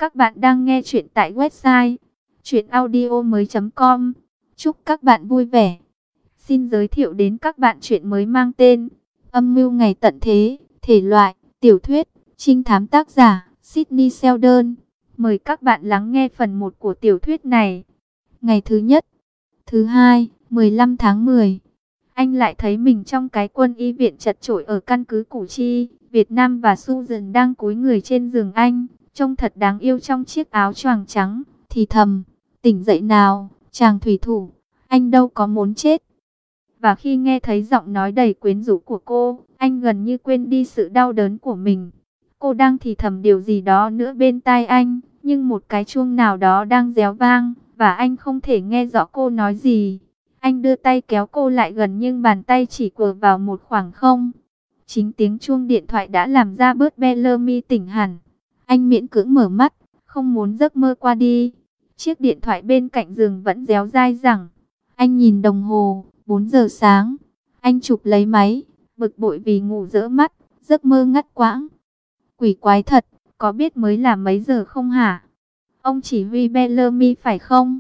Các bạn đang nghe chuyện tại website chuyenaudio.com. Chúc các bạn vui vẻ. Xin giới thiệu đến các bạn chuyện mới mang tên Âm mưu ngày tận thế, thể loại tiểu thuyết, trinh thám, tác giả Sydney Sheldon. Mời các bạn lắng nghe phần 1 của tiểu thuyết này. Ngày thứ nhất, thứ hai, 15 tháng 10. Anh lại thấy mình trong cái quân y viện chật chội ở căn cứ Củ Chi, Việt Nam, và Susan đang cúi người trên giường anh, trông thật đáng yêu trong chiếc áo choàng trắng, thì thầm, tỉnh dậy nào, chàng thủy thủ, anh đâu có muốn chết. Và khi nghe thấy giọng nói đầy quyến rũ của cô, anh gần như quên đi sự đau đớn của mình. Cô đang thì thầm điều gì đó nữa bên tai anh, nhưng một cái chuông nào đó đang réo vang, và anh không thể nghe rõ cô nói gì. Anh đưa tay kéo cô lại gần nhưng bàn tay chỉ quờ vào một khoảng không. Chính tiếng chuông điện thoại đã làm Robert Bellamy tỉnh hẳn. Anh miễn cưỡng mở mắt, không muốn giấc mơ qua đi. Chiếc điện thoại bên cạnh giường vẫn réo dai dẳng. Anh nhìn đồng hồ, 4 giờ sáng. Anh chụp lấy máy, bực bội vì ngủ dỡ mắt, giấc mơ ngắt quãng. Quỷ quái thật, có biết mới là mấy giờ không hả? Ông chỉ huy Bellamy phải không?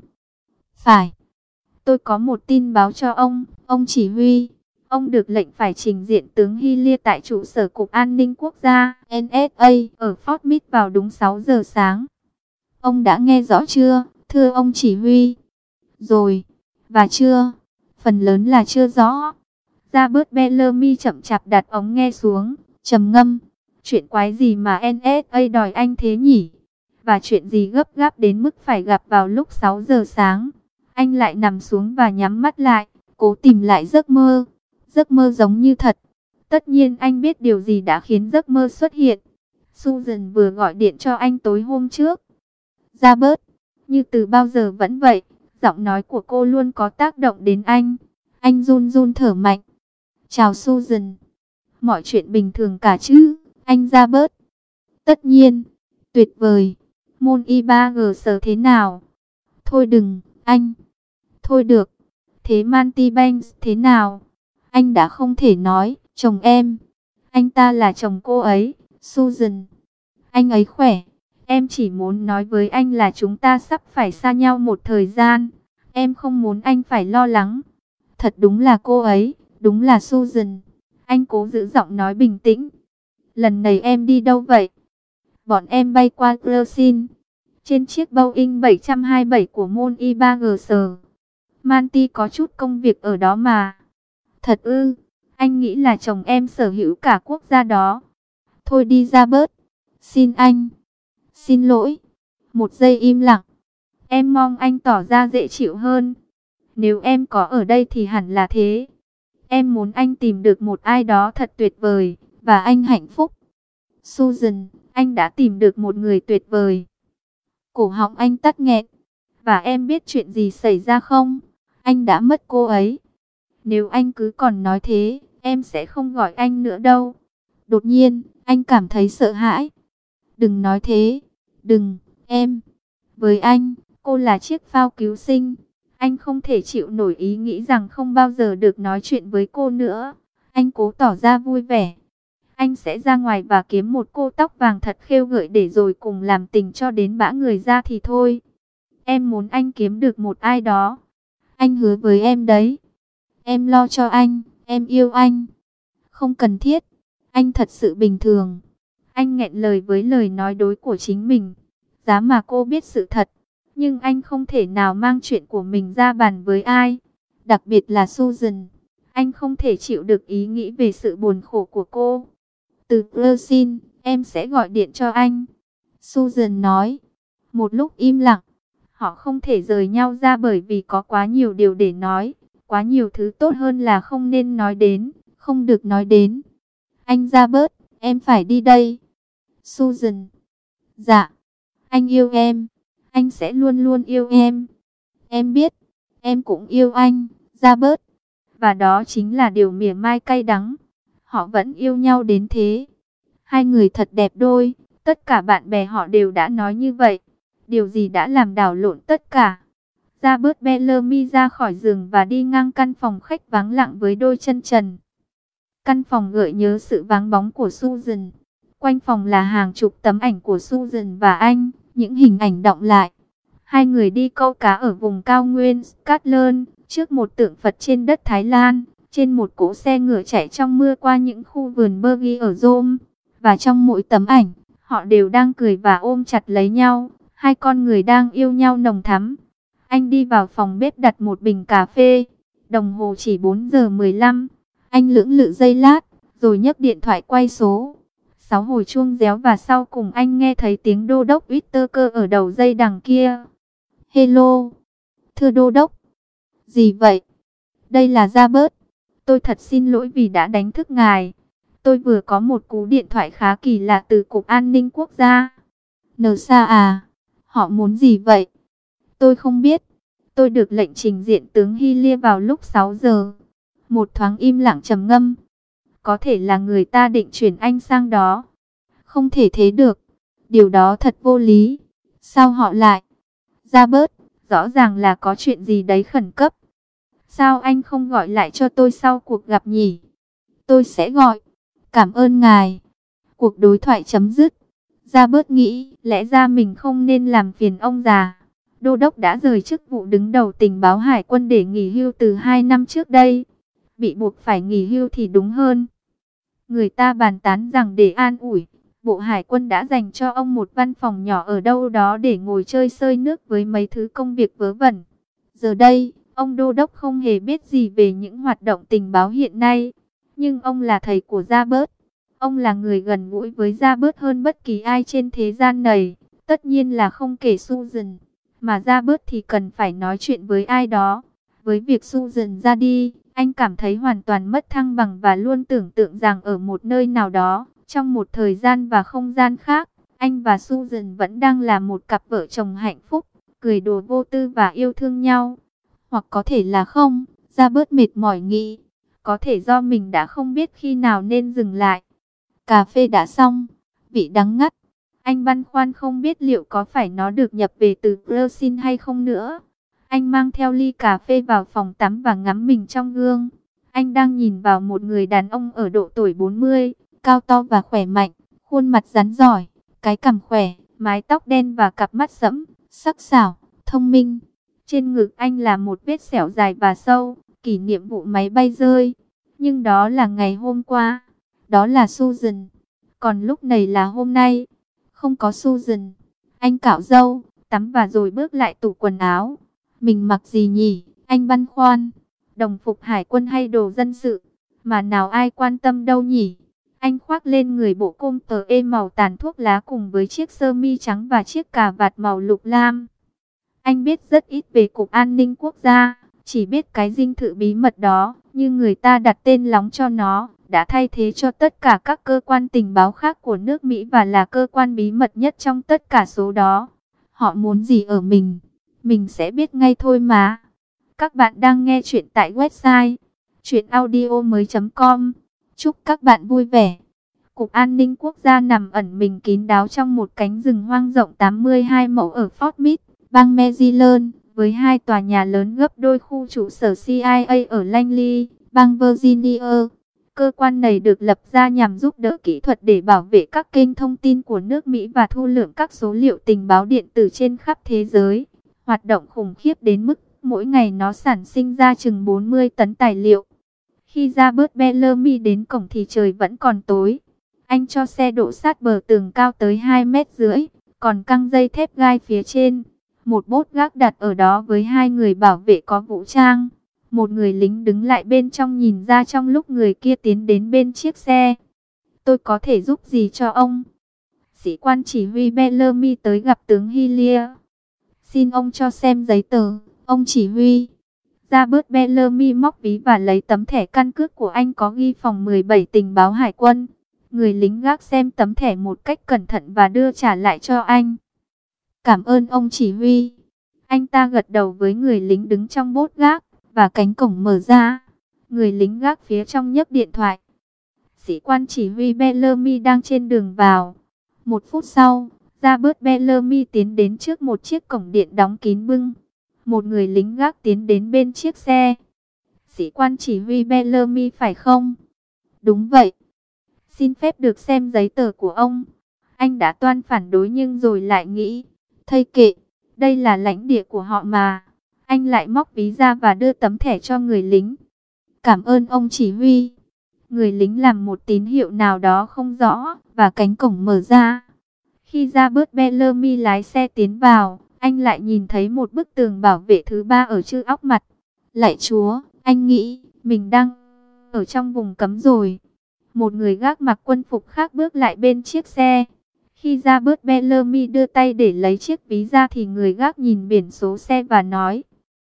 Phải. Tôi có một tin báo cho ông chỉ huy. Ông được lệnh phải trình diện tướng Hillier tại trụ sở Cục An ninh Quốc gia NSA ở Fort Meade vào đúng 6 giờ sáng. Ông đã nghe rõ chưa, thưa ông chỉ huy? Rồi, và chưa? Phần lớn là chưa rõ. Robert Bellamy chậm chạp đặt ống nghe xuống, trầm ngâm. Chuyện quái gì mà NSA đòi anh thế nhỉ? Và chuyện gì gấp gáp đến mức phải gặp vào lúc 6 giờ sáng? Anh lại nằm xuống và nhắm mắt lại, cố tìm lại giấc mơ. Giấc mơ giống như thật. Tất nhiên anh biết điều gì đã khiến giấc mơ xuất hiện. Susan vừa gọi điện cho anh tối hôm trước. Robert, như từ bao giờ vẫn vậy, giọng nói của cô luôn có tác động đến anh. Anh run run thở mạnh. Chào Susan. Mọi chuyện bình thường cả chứ, anh Robert? Tất nhiên, tuyệt vời. Môn Y3G sở thế nào? Thôi đừng, anh. Thôi được. Thế Manty Banks thế nào? Anh đã không thể nói, chồng em. Anh ta là chồng cô ấy, Susan. Anh ấy khỏe. Em chỉ muốn nói với anh là chúng ta sắp phải xa nhau một thời gian. Em không muốn anh phải lo lắng. Thật đúng là cô ấy, đúng là Susan. Anh cố giữ giọng nói bình tĩnh. Lần này em đi đâu vậy? Bọn em bay qua Clersin, trên chiếc Boeing 727 của môn Y3G sở. Manty có chút công việc ở đó mà. Thật ư? Anh nghĩ là chồng em sở hữu cả quốc gia đó. Thôi đi ra bớt. Xin anh. Xin lỗi. Một giây im lặng. Em mong anh tỏ ra dễ chịu hơn. Nếu em có ở đây thì hẳn là thế. Em muốn anh tìm được một ai đó thật tuyệt vời, và anh hạnh phúc. Susan, anh đã tìm được một người tuyệt vời. Cổ họng anh tắc nghẹn. Và em biết chuyện gì xảy ra không? Anh đã mất cô ấy. Nếu anh cứ còn nói thế, em sẽ không gọi anh nữa đâu. Đột nhiên, anh cảm thấy sợ hãi. Đừng nói thế. Đừng, em. Với anh, cô là chiếc phao cứu sinh. Anh không thể chịu nổi ý nghĩ rằng không bao giờ được nói chuyện với cô nữa. Anh cố tỏ ra vui vẻ. Anh sẽ ra ngoài và kiếm một cô tóc vàng thật khêu gợi để rồi cùng làm tình cho đến bã người ra thì thôi. Em muốn anh kiếm được một ai đó. Anh hứa với em đấy. Em lo cho anh, em yêu anh. Không cần thiết, anh thật sự bình thường. Anh nghẹn lời với lời nói dối của chính mình. Giá mà cô biết sự thật, nhưng anh không thể nào mang chuyện của mình ra bàn với ai. Đặc biệt là Susan. Anh không thể chịu được ý nghĩ về sự buồn khổ của cô. Từ Clersin, em sẽ gọi điện cho anh. Susan nói. Một lúc im lặng. Họ không thể rời nhau ra bởi vì có quá nhiều điều để nói. Quá nhiều thứ tốt hơn là không nên nói đến, không được nói đến. Anh Robert, em phải đi đây. Susan. Dạ. Anh yêu em. Anh sẽ luôn luôn yêu em. Em biết, em cũng yêu anh, Robert. Và đó chính là điều mỉa mai cay đắng. Họ vẫn yêu nhau đến thế. Hai người thật đẹp đôi. Tất cả bạn bè họ đều đã nói như vậy. Điều gì đã làm đảo lộn tất cả? Robert Bellamy ra khỏi giường và đi ngang căn phòng khách vắng lặng với đôi chân trần. Căn phòng gợi nhớ sự vắng bóng của Susan. Quanh phòng là hàng chục tấm ảnh của Susan và anh, Những hình ảnh đọng lại. Hai người đi câu cá ở vùng cao nguyên Scotland, trước một tượng Phật trên đất Thái Lan, trên một cỗ xe ngựa chạy trong mưa qua những khu vườn Bergy ở Rome. Và trong mỗi tấm ảnh, họ đều đang cười và ôm chặt lấy nhau, hai con người đang yêu nhau nồng thắm. Anh đi vào phòng bếp đặt một bình cà phê, đồng hồ chỉ 4 giờ 15. Anh lưỡng lự giây lát, rồi nhấc điện thoại quay số. 6 hồi chuông réo và sau cùng anh nghe thấy tiếng đô đốc Whittaker ở đầu dây đằng kia. Hello, thưa đô đốc. Gì vậy? Đây là Robert. Tôi thật xin lỗi vì đã đánh thức ngài. Tôi vừa có một cú điện thoại khá kỳ lạ từ Cục An ninh Quốc gia. NSA à? Họ muốn gì vậy? Tôi không biết. Tôi được lệnh trình diện tướng Hillier vào lúc 6 giờ. Một thoáng im lặng trầm ngâm. Có thể là người ta định chuyển anh sang đó. Không thể thế được. Điều đó thật vô lý. Sao họ lại? Robert, rõ ràng là có chuyện gì đấy khẩn cấp. Sao anh không gọi lại cho tôi sau cuộc gặp nhỉ? Tôi sẽ gọi. Cảm ơn ngài. Cuộc đối thoại chấm dứt. Robert nghĩ lẽ ra mình không nên làm phiền ông già. Đô đốc đã rời chức vụ đứng đầu tình báo hải quân để nghỉ hưu từ 2 năm trước đây. Bị buộc phải nghỉ hưu thì đúng hơn. Người ta bàn tán rằng để an ủi, Bộ Hải quân đã dành cho ông một văn phòng nhỏ ở đâu đó để ngồi chơi xơi nước với mấy thứ công việc vớ vẩn. Giờ đây, ông đô đốc không hề biết gì về những hoạt động tình báo hiện nay. Nhưng ông là thầy của Robert. Ông là người gần gũi với Robert hơn bất kỳ ai trên thế gian này. Tất nhiên là không kể Susan. Mà Robert thì cần phải nói chuyện với ai đó. Với việc Susan ra đi, anh cảm thấy hoàn toàn mất thăng bằng và luôn tưởng tượng rằng ở một nơi nào đó, trong một thời gian và không gian khác, anh và Susan vẫn đang là một cặp vợ chồng hạnh phúc, cười đùa vô tư và yêu thương nhau. Hoặc có thể là không, Robert mệt mỏi nghĩ. Có thể do mình đã không biết khi nào nên dừng lại. Cà phê đã xong, vị đắng ngắt. Anh băn khoăn không biết liệu có phải nó được nhập về từ Brazil hay không nữa. Anh mang theo ly cà phê vào phòng tắm và ngắm mình trong gương. Anh đang nhìn vào một người đàn ông ở độ tuổi 40, cao to và khỏe mạnh, khuôn mặt rắn giỏi, cái cằm khỏe, mái tóc đen và cặp mắt sẫm, sắc sảo, thông minh. Trên ngực anh là một vết sẹo dài và sâu, kỷ niệm vụ máy bay rơi. Nhưng đó là ngày hôm qua, đó là Susan. Còn lúc này là hôm nay, không có Susan. Anh cạo râu, tắm và rồi bước lại tủ quần áo. Mình mặc gì nhỉ? Anh băn khoăn. Đồng phục hải quân hay đồ dân sự? Mà nào ai quan tâm đâu nhỉ? Anh khoác lên người bộ com tờ ê màu tàn thuốc lá cùng với chiếc sơ mi trắng và chiếc cà vạt màu lục lam. Anh biết rất ít về Cục An ninh Quốc gia, chỉ biết cái dinh thự bí mật đó, như người ta đặt tên lóng cho nó, đã thay thế cho tất cả các cơ quan tình báo khác của nước Mỹ và là cơ quan bí mật nhất trong tất cả số đó. Họ muốn gì ở mình sẽ biết ngay thôi mà. Các bạn đang nghe chuyện tại website chuyenaudio.com. Chúc các bạn vui vẻ. Cục An ninh Quốc gia nằm ẩn mình kín đáo trong một cánh rừng hoang rộng 82 mẫu ở Fort Meade, bang Maryland, với 2 tòa nhà lớn gấp đôi khu trụ sở CIA ở Langley, bang Virginia. Cơ quan này được lập ra nhằm giúp đỡ kỹ thuật để bảo vệ các kênh thông tin của nước Mỹ và thu lượm các số liệu tình báo điện tử trên khắp thế giới. Hoạt động khủng khiếp đến mức mỗi ngày nó sản sinh ra chừng 40 tấn tài liệu. Khi Robert Bellamy đến cổng thì trời vẫn còn tối. Anh cho xe đỗ sát bờ tường cao tới 2,5 mét, còn căng dây thép gai phía trên. Một bốt gác đặt ở đó với 2 người bảo vệ có vũ trang. Một người lính đứng lại bên trong nhìn ra trong lúc người kia tiến đến bên chiếc xe. Tôi có thể giúp gì cho ông? Sĩ quan chỉ huy Bellamy tới gặp tướng Hillier. Xin ông cho xem giấy tờ, ông chỉ huy. Robert Bellamy móc ví và lấy tấm thẻ căn cước của anh có ghi phòng 17 tình báo hải quân. Người lính gác xem tấm thẻ một cách cẩn thận và đưa trả lại cho anh. Cảm ơn ông chỉ huy. Anh ta gật đầu với người lính đứng trong bốt gác, và cánh cổng mở ra. Người lính gác phía trong nhấc điện thoại. Sĩ quan chỉ huy Bellamy đang trên đường vào. 1 phút sau, Robert Bellamy tiến đến trước một chiếc cổng điện đóng kín bưng. Một người lính gác tiến đến bên chiếc xe. Sĩ quan chỉ huy Bellamy phải không? Đúng vậy. Xin phép được xem giấy tờ của ông. Anh đã toan phản đối nhưng rồi lại nghĩ, Thây kệ, đây là lãnh địa của họ mà. Anh lại móc ví ra và đưa tấm thẻ cho người lính. Cảm ơn ông chỉ huy. Người lính làm một tín hiệu nào đó không rõ, và cánh cổng mở ra. Khi Robert Bellamy lái xe tiến vào, anh lại nhìn thấy một bức tường bảo vệ thứ ba ở chữ óc mặt. Lạy Chúa, anh nghĩ, mình đang ở trong vùng cấm rồi. Một người gác mặc quân phục khác bước lại bên chiếc xe. Khi Robert Bellamy đưa tay để lấy chiếc ví ra thì người gác nhìn biển số xe và nói: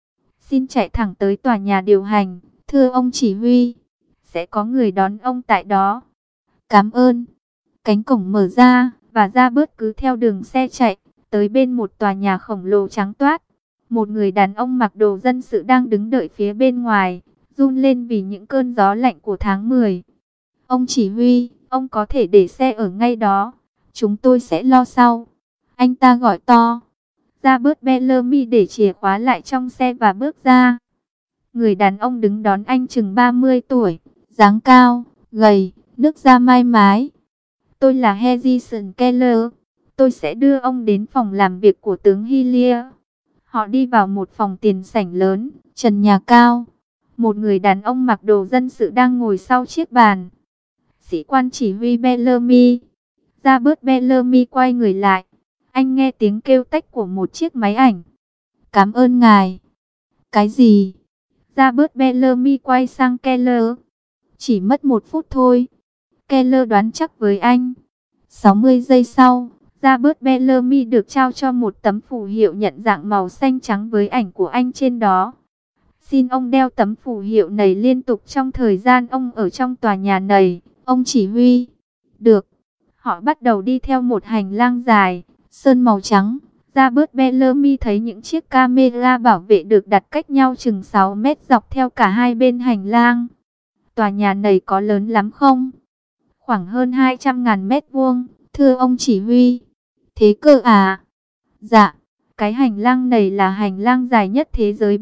Xin chạy thẳng tới tòa nhà điều hành, thưa ông chỉ huy. Sẽ có người đón ông tại đó. Cảm ơn. Cánh cổng mở ra, và Robert cứ theo đường xe chạy, tới bên một tòa nhà khổng lồ trắng toát. Một người đàn ông mặc đồ dân sự đang đứng đợi phía bên ngoài, run lên vì những cơn gió lạnh của tháng 10. Ông chỉ huy, ông có thể để xe ở ngay đó. Chúng tôi sẽ lo sau. Anh ta gọi to. Robert Bellamy để chìa khóa lại trong xe và bước ra. Người đàn ông đứng đón anh chừng 30 tuổi, dáng cao, gầy, nước da mai mái. Tôi là Harrison Keller. Tôi sẽ đưa ông đến phòng làm việc của tướng Hillier. Họ đi vào một phòng tiền sảnh lớn, trần nhà cao. Một người đàn ông mặc đồ dân sự đang ngồi sau chiếc bàn. Sĩ quan chỉ huy Bellamy. Robert Bellamy quay người lại. Anh nghe tiếng kêu tách của một chiếc máy ảnh. Cảm ơn ngài. Cái gì? Robert Bellamy quay sang Keller. Chỉ mất 1 phút thôi. Keller đoán chắc với anh. 60 giây sau, Robert Bellamy được trao cho một tấm phù hiệu nhận dạng màu xanh trắng với ảnh của anh trên đó. Xin ông đeo tấm phù hiệu này liên tục trong thời gian ông ở trong tòa nhà này, ông chỉ huy. Được. Họ bắt đầu đi theo một hành lang dài, sơn màu trắng. Robert Bellamy thấy những chiếc camera bảo vệ được đặt cách nhau chừng 6 mét dọc theo cả hai bên hành lang. Tòa nhà này có lớn lắm không? Khoảng hơn 200.000 mét vuông, thưa ông chỉ huy. Thế cơ à? Dạ, cái hành lang này là hành lang dài nhất thế giới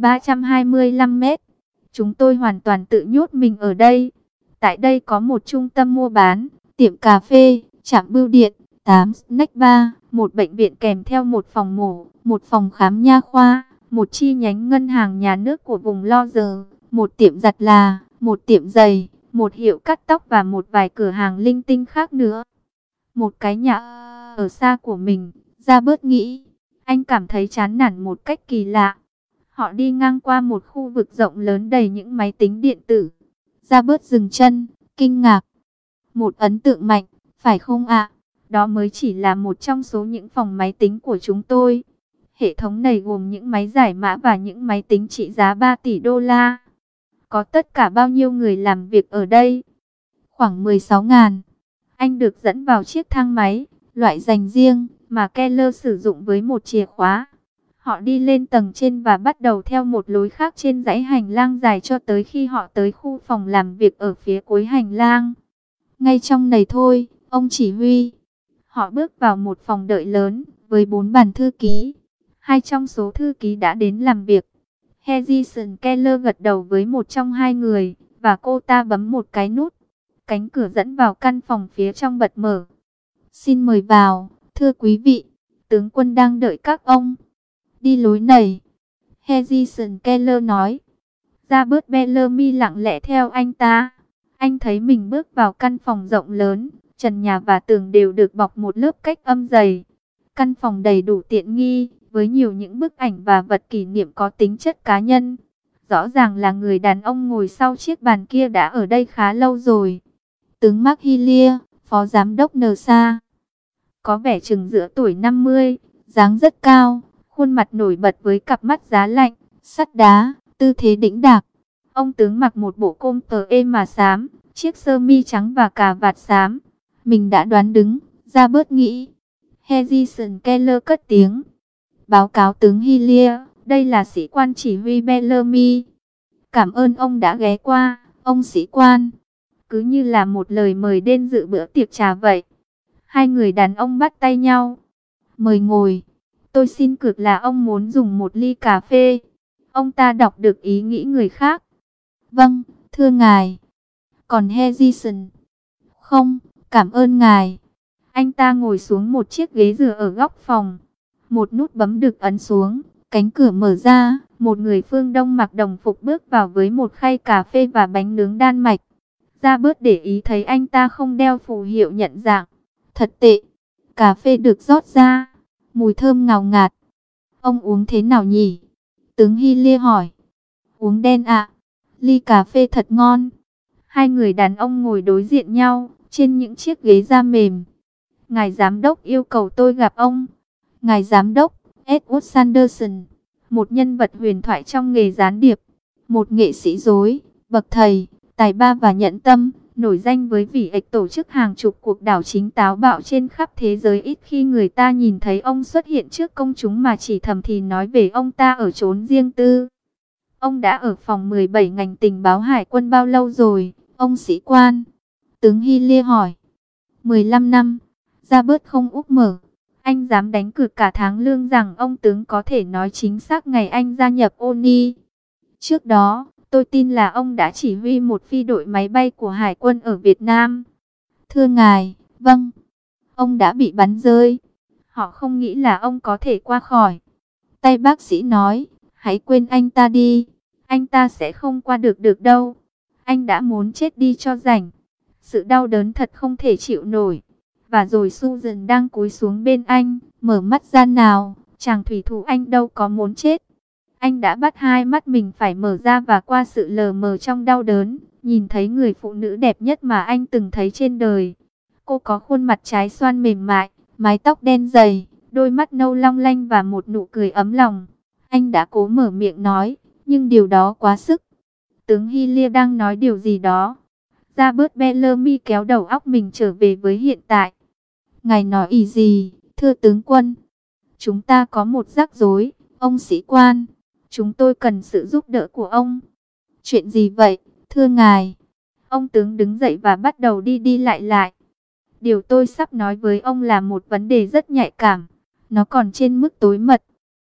325 mét. Chúng tôi hoàn toàn tự nhốt mình ở đây. Tại đây có một trung tâm mua bán, tiệm cà phê, trạm bưu điện, 8 snack bar, một bệnh viện kèm theo một phòng mổ, một phòng khám nha khoa, một chi nhánh ngân hàng nhà nước của vùng Loire, một tiệm giặt là, một tiệm giày, một hiệu cắt tóc và một vài cửa hàng linh tinh khác nữa. Một cái nhà ở xa của mình, Robert nghĩ. Anh cảm thấy chán nản một cách kỳ lạ. Họ đi ngang qua một khu vực rộng lớn đầy những máy tính điện tử. Robert dừng chân, kinh ngạc. Một ấn tượng mạnh, phải không ạ? Đó mới chỉ là một trong số những phòng máy tính của chúng tôi. Hệ thống này gồm những máy giải mã và những máy tính trị giá 3 tỷ đô la. Có tất cả bao nhiêu người làm việc ở đây? Khoảng 16.000. Anh được dẫn vào chiếc thang máy, loại dành riêng, mà Keller sử dụng với một chìa khóa. Họ đi lên tầng trên và bắt đầu theo một lối khác trên dãy hành lang dài cho tới khi họ tới khu phòng làm việc ở phía cuối hành lang. Ngay trong này thôi, ông chỉ huy. Họ bước vào một phòng đợi lớn, với 4 bàn thư ký. 2 trong số thư ký đã đến làm việc. Harrison Keller gật đầu với một trong 2 người, và cô ta bấm một cái nút. Cánh cửa dẫn vào căn phòng phía trong bật mở. Xin mời vào, thưa quý vị, tướng quân đang đợi các ông. Đi lối này, Harrison Keller nói. Robert Bellamy lặng lẽ theo anh ta. Anh thấy mình bước vào căn phòng rộng lớn, trần nhà và tường đều được bọc một lớp cách âm dày. Căn phòng đầy đủ tiện nghi, với nhiều những bức ảnh và vật kỷ niệm có tính chất cá nhân. Rõ ràng là người đàn ông ngồi sau chiếc bàn kia đã ở đây khá lâu rồi. Tướng Mark Hillier, phó giám đốc NSA. Có vẻ chừng giữa tuổi 50, dáng rất cao, khuôn mặt nổi bật với cặp mắt giá lạnh, sắt đá, tư thế đĩnh đạc. Ông tướng mặc một bộ com tơ êm mà xám, chiếc sơ mi trắng và cà vạt xám. Mình đã đoán đúng, ra bớt nghĩ. Harrison Keller cất tiếng. Báo cáo tướng Hillier, đây là sĩ quan chỉ huy Bellamy. Cảm ơn ông đã ghé qua, ông sĩ quan. Cứ như là một lời mời đến dự bữa tiệc trà vậy. Hai người đàn ông bắt tay nhau. Mời ngồi. Tôi xin cược là ông muốn dùng một ly cà phê. Ông ta đọc được ý nghĩ người khác. Vâng, thưa ngài. Còn Harrison? Không, cảm ơn ngài. Anh ta ngồi xuống một chiếc ghế dựa ở góc phòng. Một nút bấm được ấn xuống, cánh cửa mở ra, một người phương Đông mặc đồng phục bước vào với một khay cà phê và bánh nướng Đan Mạch. Ra bớt để ý thấy anh ta không đeo phù hiệu nhận dạng. Thật tệ. Cà phê được rót ra, mùi thơm ngào ngạt. Ông uống thế nào nhỉ? Tướng Hy Lia hỏi. Uống đen ạ. Ly cà phê thật ngon. Hai người đàn ông ngồi đối diện nhau, trên những chiếc ghế da mềm. Ngài giám đốc yêu cầu tôi gặp ông. Ngài giám đốc, Edward Sanderson, một nhân vật huyền thoại trong nghề gián điệp. Một nghệ sĩ rối, bậc thầy, tài ba và nhẫn tâm, nổi danh với vỉ ệch tổ chức hàng chục cuộc đảo chính táo bạo trên khắp thế giới. Ít khi người ta nhìn thấy ông xuất hiện trước công chúng mà chỉ thầm thì nói về ông ta ở chốn riêng tư. Ông đã ở phòng 17 ngành tình báo hải quân bao lâu rồi, ông sĩ quan? Tướng Hy Lia hỏi. 15 năm. Robert không úp mở. Anh dám đánh cược cả tháng lương rằng ông tướng có thể nói chính xác ngày anh gia nhập ONI. Trước đó, tôi tin là ông đã chỉ huy một phi đội máy bay của Hải quân ở Việt Nam. Thưa ngài, vâng. Ông đã bị bắn rơi. Họ không nghĩ là ông có thể qua khỏi. Tay bác sĩ nói, hãy quên anh ta đi. Anh ta sẽ không qua được đâu. Anh đã muốn chết đi cho rảnh. Sự đau đớn thật không thể chịu nổi. Và rồi Susan đang cúi xuống bên anh, mở mắt ra nào, chàng thủy thủ anh đâu có muốn chết. Anh đã bắt hai mắt mình phải mở ra và qua sự lờ mờ trong đau đớn, nhìn thấy người phụ nữ đẹp nhất mà anh từng thấy trên đời. Cô có khuôn mặt trái xoan mềm mại, mái tóc đen dày, đôi mắt nâu long lanh và một nụ cười ấm lòng. Anh đã cố mở miệng nói, nhưng điều đó quá sức. Tướng Hy Lia đang nói điều gì đó. Robert Bellamy kéo đầu óc mình trở về với hiện tại. Ngài nói ý gì, thưa tướng quân? Chúng ta có một rắc rối, ông sĩ quan. Chúng tôi cần sự giúp đỡ của ông. Chuyện gì vậy, thưa ngài? Ông tướng đứng dậy và bắt đầu đi đi lại lại. Điều tôi sắp nói với ông là một vấn đề rất nhạy cảm. Nó còn trên mức tối mật.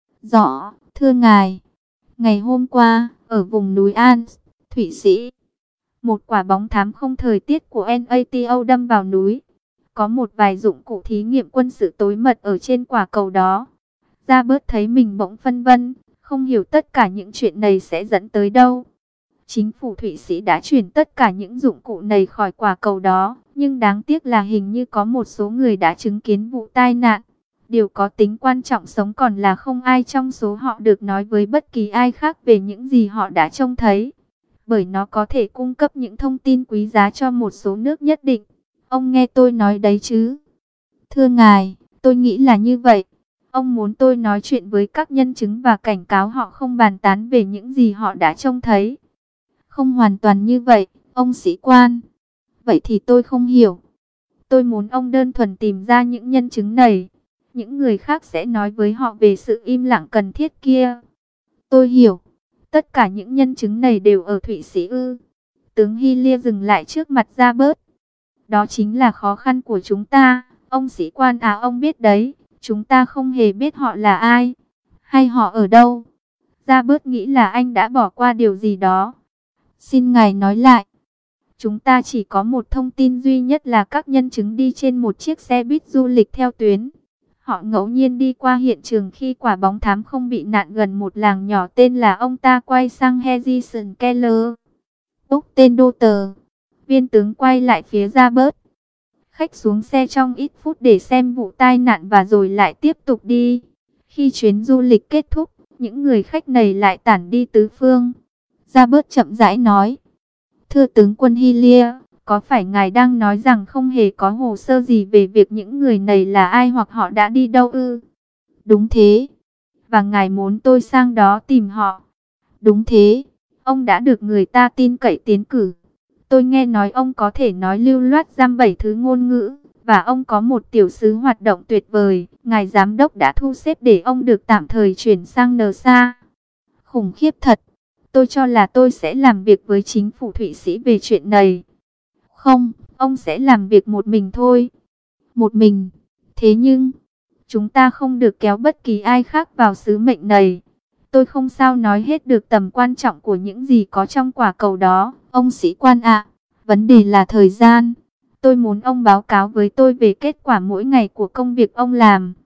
Rõ, thưa ngài. Ngày hôm qua, ở vùng núi Alps, Thụy Sĩ, một quả bóng thám không thời tiết của NATO đâm vào núi. Có một vài dụng cụ thí nghiệm quân sự tối mật ở trên quả cầu đó. Robert thấy mình bỗng phân vân, không hiểu tất cả những chuyện này sẽ dẫn tới đâu. Chính phủ Thụy Sĩ đã chuyển tất cả những dụng cụ này khỏi quả cầu đó, nhưng đáng tiếc là hình như có một số người đã chứng kiến vụ tai nạn. Điều có tính quan trọng sống còn là không ai trong số họ được nói với bất kỳ ai khác về những gì họ đã trông thấy, bởi nó có thể cung cấp những thông tin quý giá cho một số nước nhất định. Ông nghe tôi nói đấy chứ? Thưa ngài, tôi nghĩ là như vậy. Ông muốn tôi nói chuyện với các nhân chứng và cảnh cáo họ không bàn tán về những gì họ đã trông thấy. Không hoàn toàn như vậy, ông sĩ quan. Vậy thì tôi không hiểu. Tôi muốn ông đơn thuần tìm ra những nhân chứng này. Những người khác sẽ nói với họ về sự im lặng cần thiết kia. Tôi hiểu. Tất cả những nhân chứng này đều ở Thụy Sĩ ư? Tướng Hy Lia dừng lại trước mặt Robert. Đó chính là khó khăn của chúng ta, ông sĩ quan à, ông biết đấy, chúng ta không hề biết họ là ai, hay họ ở đâu. Robert nghĩ là anh đã bỏ qua điều gì đó. Xin ngài nói lại. Chúng ta chỉ có một thông tin duy nhất là các nhân chứng đi trên một chiếc xe buýt du lịch theo tuyến. Họ ngẫu nhiên đi qua hiện trường khi quả bóng thám không bị nạn gần một làng nhỏ tên là ông ta quay sang Harrison Keller. Úc tên Dotter. Viên tướng quay lại phía Robert. Khách xuống xe trong ít phút để xem vụ tai nạn và rồi lại tiếp tục đi. Khi chuyến du lịch kết thúc, những người khách này lại tản đi tứ phương. Robert chậm rãi nói. Thưa tướng quân Hillier, có phải ngài đang nói rằng không hề có hồ sơ gì về việc những người này là ai hoặc họ đã đi đâu ư? Đúng thế. Và ngài muốn tôi sang đó tìm họ? Đúng thế. Ông đã được người ta tin cậy tiến cử. Tôi nghe nói ông có thể nói lưu loát giam 7 thứ ngôn ngữ, và ông có một tiểu sứ hoạt động tuyệt vời. Ngài giám đốc đã thu xếp để ông được tạm thời chuyển sang NASA. Khủng khiếp thật. Tôi cho là tôi sẽ làm việc với chính phủ Thụy Sĩ về chuyện này. Không, ông sẽ làm việc một mình thôi. Một mình. Thế nhưng, chúng ta không được kéo bất kỳ ai khác vào sứ mệnh này. Tôi không sao nói hết được tầm quan trọng của những gì có trong quả cầu đó, ông sĩ quan ạ. Vấn đề là thời gian. Tôi muốn ông báo cáo với tôi về kết quả mỗi ngày của công việc ông làm.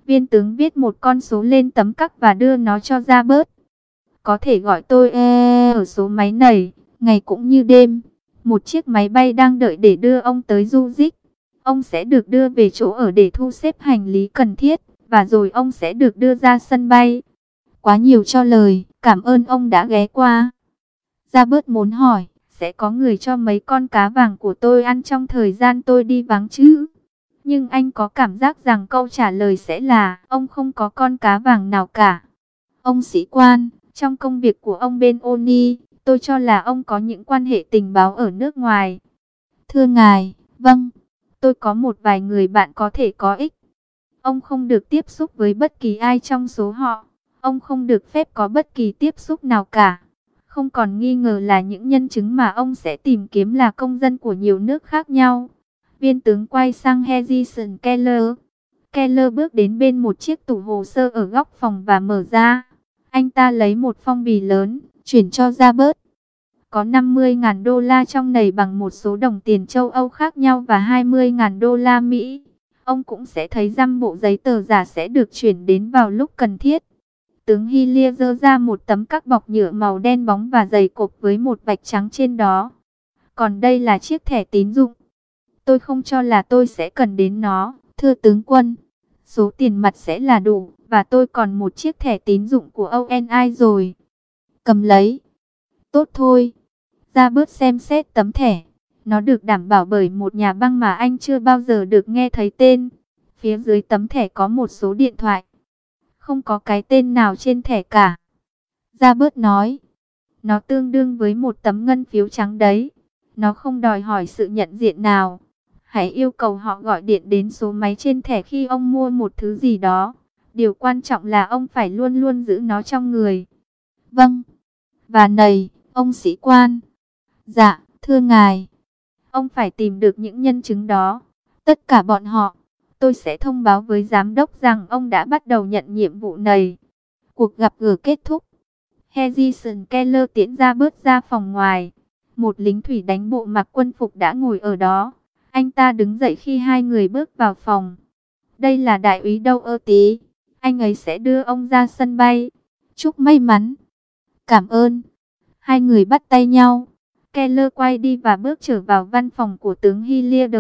Viên tướng viết một con số lên tấm cắc và đưa nó cho Robert. Có thể gọi tôi ở số máy này, ngày cũng như đêm. Một chiếc máy bay đang đợi để đưa ông tới Zurich. Ông sẽ được đưa về chỗ ở để thu xếp hành lý cần thiết, và rồi ông sẽ được đưa ra sân bay. Quá nhiều cho lời, cảm ơn ông đã ghé qua. Robert muốn hỏi, sẽ có người cho mấy con cá vàng của tôi ăn trong thời gian tôi đi vắng chứ? Nhưng anh có cảm giác rằng câu trả lời sẽ là, ông không có con cá vàng nào cả. Ông sĩ quan, trong công việc của ông bên Oni, tôi cho là ông có những quan hệ tình báo ở nước ngoài. Thưa ngài, vâng, tôi có một vài người bạn có thể có ích. Ông không được tiếp xúc với bất kỳ ai trong số họ. Ông không được phép có bất kỳ tiếp xúc nào cả. Không còn nghi ngờ là những nhân chứng mà ông sẽ tìm kiếm là công dân của nhiều nước khác nhau. Viên tướng quay sang Harrison Keller. Keller bước đến bên một chiếc tủ hồ sơ ở góc phòng và mở ra. Anh ta lấy một phong bì lớn, chuyển cho Robert. Có 50.000 đô la trong này bằng một số đồng tiền châu Âu khác nhau và 20.000 đô la Mỹ. Ông cũng sẽ thấy dăm bộ giấy tờ giả sẽ được chuyển đến vào lúc cần thiết. Tướng Hillier giơ ra một tấm các bọc nhựa màu đen bóng và dày cộp với một vạch trắng trên đó. Còn đây là chiếc thẻ tín dụng. Tôi không cho là tôi sẽ cần đến nó, thưa tướng quân. Số tiền mặt sẽ là đủ, và tôi còn một chiếc thẻ tín dụng của ONI rồi. Cầm lấy. Tốt thôi. Robert xem xét tấm thẻ. Nó được đảm bảo bởi một nhà băng mà anh chưa bao giờ được nghe thấy tên. Phía dưới tấm thẻ có một số điện thoại. Không có cái tên nào trên thẻ cả. Robert nói. Nó tương đương với một tấm ngân phiếu trắng đấy. Nó không đòi hỏi sự nhận diện nào. Hãy yêu cầu họ gọi điện đến số máy trên thẻ khi ông mua một thứ gì đó. Điều quan trọng là ông phải luôn luôn giữ nó trong người. Vâng. Và này, ông sĩ quan. Dạ, thưa ngài. Ông phải tìm được những nhân chứng đó. Tất cả bọn họ. Tôi sẽ thông báo với giám đốc rằng ông đã bắt đầu nhận nhiệm vụ này. Cuộc gặp gỡ kết thúc. Harrison Keller tiễn Robert ra phòng ngoài. Một lính thủy đánh bộ mặc quân phục đã ngồi ở đó. Anh ta đứng dậy khi hai người bước vào phòng. Đây là đại úy Dougherty. Anh ấy sẽ đưa ông ra sân bay. Chúc may mắn. Cảm ơn. Hai người bắt tay nhau. Keller quay đi và bước trở vào văn phòng của tướng Hillier.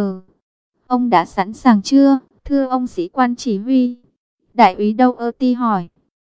Ông đã sẵn sàng chưa, thưa ông sĩ quan chỉ huy? Đại úy Dougherty hỏi.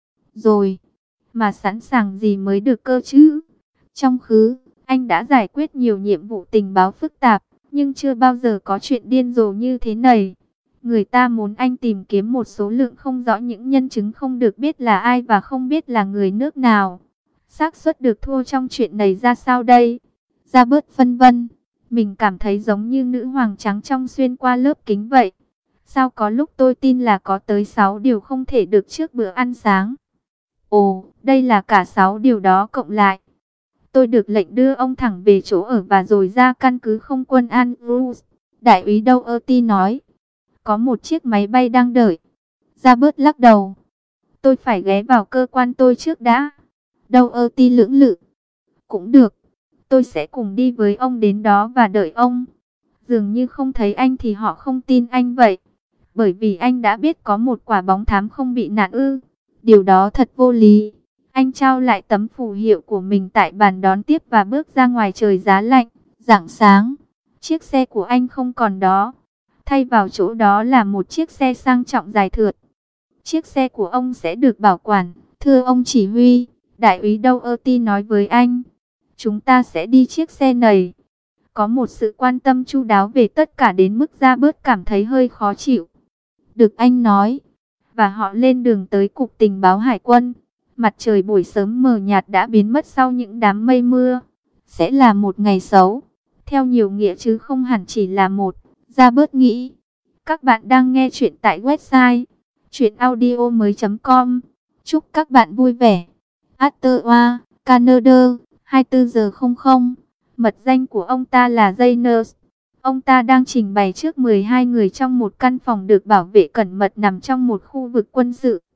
Rồi. Mà sẵn sàng gì mới được cơ chứ? Trong khứ, anh đã giải quyết nhiều nhiệm vụ tình báo phức tạp, nhưng chưa bao giờ có chuyện điên rồ như thế này. Người ta muốn anh tìm kiếm một số lượng không rõ những nhân chứng không được biết là ai và không biết là người nước nào. Xác suất được thua trong chuyện này ra sao đây? Robert phân vân. Mình cảm thấy giống như nữ hoàng trắng trong xuyên qua lớp kính vậy. Sao có lúc tôi tin là có tới 6 điều không thể được trước bữa ăn sáng. Ồ, đây là cả 6 điều đó cộng lại. Tôi được lệnh đưa ông thẳng về chỗ ở và rồi ra căn cứ không quân Andrews. Đại úy Dougherty nói. Có một chiếc máy bay đang đợi. Robert lắc đầu. Tôi phải ghé vào cơ quan tôi trước đã. Dougherty lưỡng lự. Cũng được. Tôi sẽ cùng đi với ông đến đó và đợi ông. Dường như không thấy anh thì họ không tin anh vậy. Bởi vì anh đã biết có một quả bóng thám không bị nạn ư. Điều đó thật vô lý. Anh trao lại tấm phù hiệu của mình tại bàn đón tiếp và bước ra ngoài trời giá lạnh. Rạng sáng, chiếc xe của anh không còn đó. Thay vào chỗ đó là một chiếc xe sang trọng dài thượt. Chiếc xe của ông sẽ được bảo quản, thưa ông chỉ huy. Đại úy Dougherty nói với anh. Chúng ta sẽ đi chiếc xe này. Có một sự quan tâm chu đáo về tất cả đến mức Robert cảm thấy hơi khó chịu. Được anh nói. Và họ lên đường tới cục tình báo hải quân. Mặt trời buổi sớm mờ nhạt đã biến mất sau những đám mây mưa. Sẽ là một ngày xấu. Theo nhiều nghĩa chứ không hẳn chỉ là một. Robert nghĩ. Các bạn đang nghe chuyện tại website chuyenaudio.com. Chúc các bạn vui vẻ. Ottawa, Canada, 24:00. Mật danh của ông ta là Jayners. Ông ta đang trình bày trước 12 người trong một căn phòng được bảo vệ cẩn mật nằm trong một khu vực quân sự.